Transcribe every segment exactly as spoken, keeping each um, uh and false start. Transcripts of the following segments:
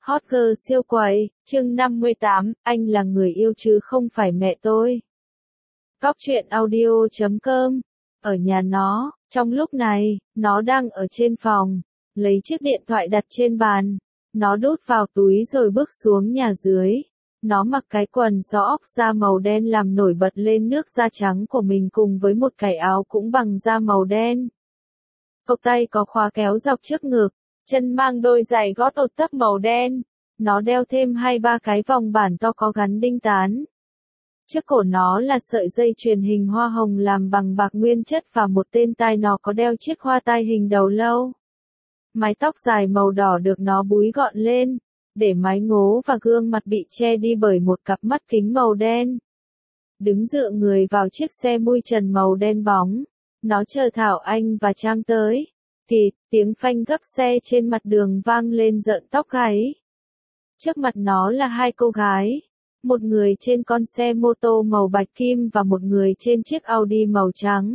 Hot girl siêu quầy, chương năm mươi tám, anh là người yêu chứ không phải mẹ tôi. Góc truyện audio chấm com. Ở nhà nó, trong lúc này, nó đang ở trên phòng, lấy chiếc điện thoại đặt trên bàn. Nó đút vào túi rồi bước xuống nhà dưới. Nó mặc cái quần gió ốc da màu đen làm nổi bật lên nước da trắng của mình cùng với một cái áo cũng bằng da màu đen. Cộc tay có khóa kéo dọc trước ngực, chân mang đôi giày gót ột tấp màu đen. Nó đeo thêm hai ba cái vòng bản to có gắn đinh tán. Trước cổ nó là sợi dây chuyền hình hoa hồng làm bằng bạc nguyên chất và một tên tai nó có đeo chiếc hoa tai hình đầu lâu. Mái tóc dài màu đỏ được nó búi gọn lên, để mái ngố và gương mặt bị che đi bởi một cặp mắt kính màu đen. Đứng dựa người vào chiếc xe mui trần màu đen bóng, nó chờ Thảo Anh và Trang tới. Kịt, tiếng phanh gấp xe trên mặt đường vang lên rợn tóc gáy. Trước mặt nó là hai cô gái, một người trên con xe mô tô màu bạch kim và một người trên chiếc Audi màu trắng.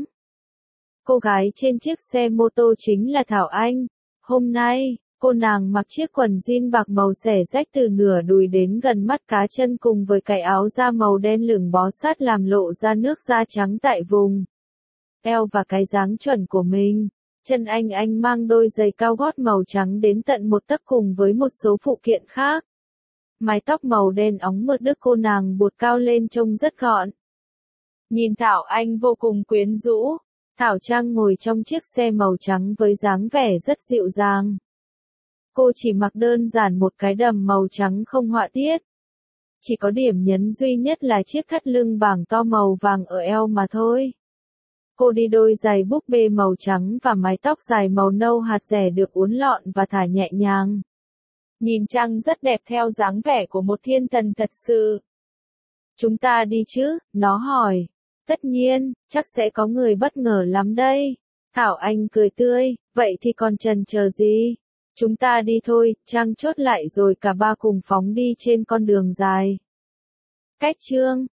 Cô gái trên chiếc xe mô tô chính là Thảo Anh. Hôm nay, cô nàng mặc chiếc quần jean bạc màu xẻ rách từ nửa đùi đến gần mắt cá chân cùng với cái áo da màu đen lửng bó sát làm lộ ra nước da trắng tại vùng eo và cái dáng chuẩn của mình. Chân anh anh mang đôi giày cao gót màu trắng đến tận một tấc cùng với một số phụ kiện khác. Mái tóc màu đen óng mượt được cô nàng buộc cao lên trông rất gọn. Nhìn Thảo Anh vô cùng quyến rũ. Thảo Trang ngồi trong chiếc xe màu trắng với dáng vẻ rất dịu dàng. Cô chỉ mặc đơn giản một cái đầm màu trắng không họa tiết. Chỉ có điểm nhấn duy nhất là chiếc thắt lưng bảng to màu vàng ở eo mà thôi. Cô đi đôi giày búp bê màu trắng và mái tóc dài màu nâu hạt rẻ được uốn lọn và thả nhẹ nhàng. Nhìn Trang rất đẹp theo dáng vẻ của một thiên thần thật sự. Chúng ta đi chứ, nó hỏi. Tất nhiên, chắc sẽ có người bất ngờ lắm đây. Thảo Anh cười tươi, vậy thì còn chần chờ gì? Chúng ta đi thôi, Trang chốt lại rồi cả ba cùng phóng đi trên con đường dài. Cách chương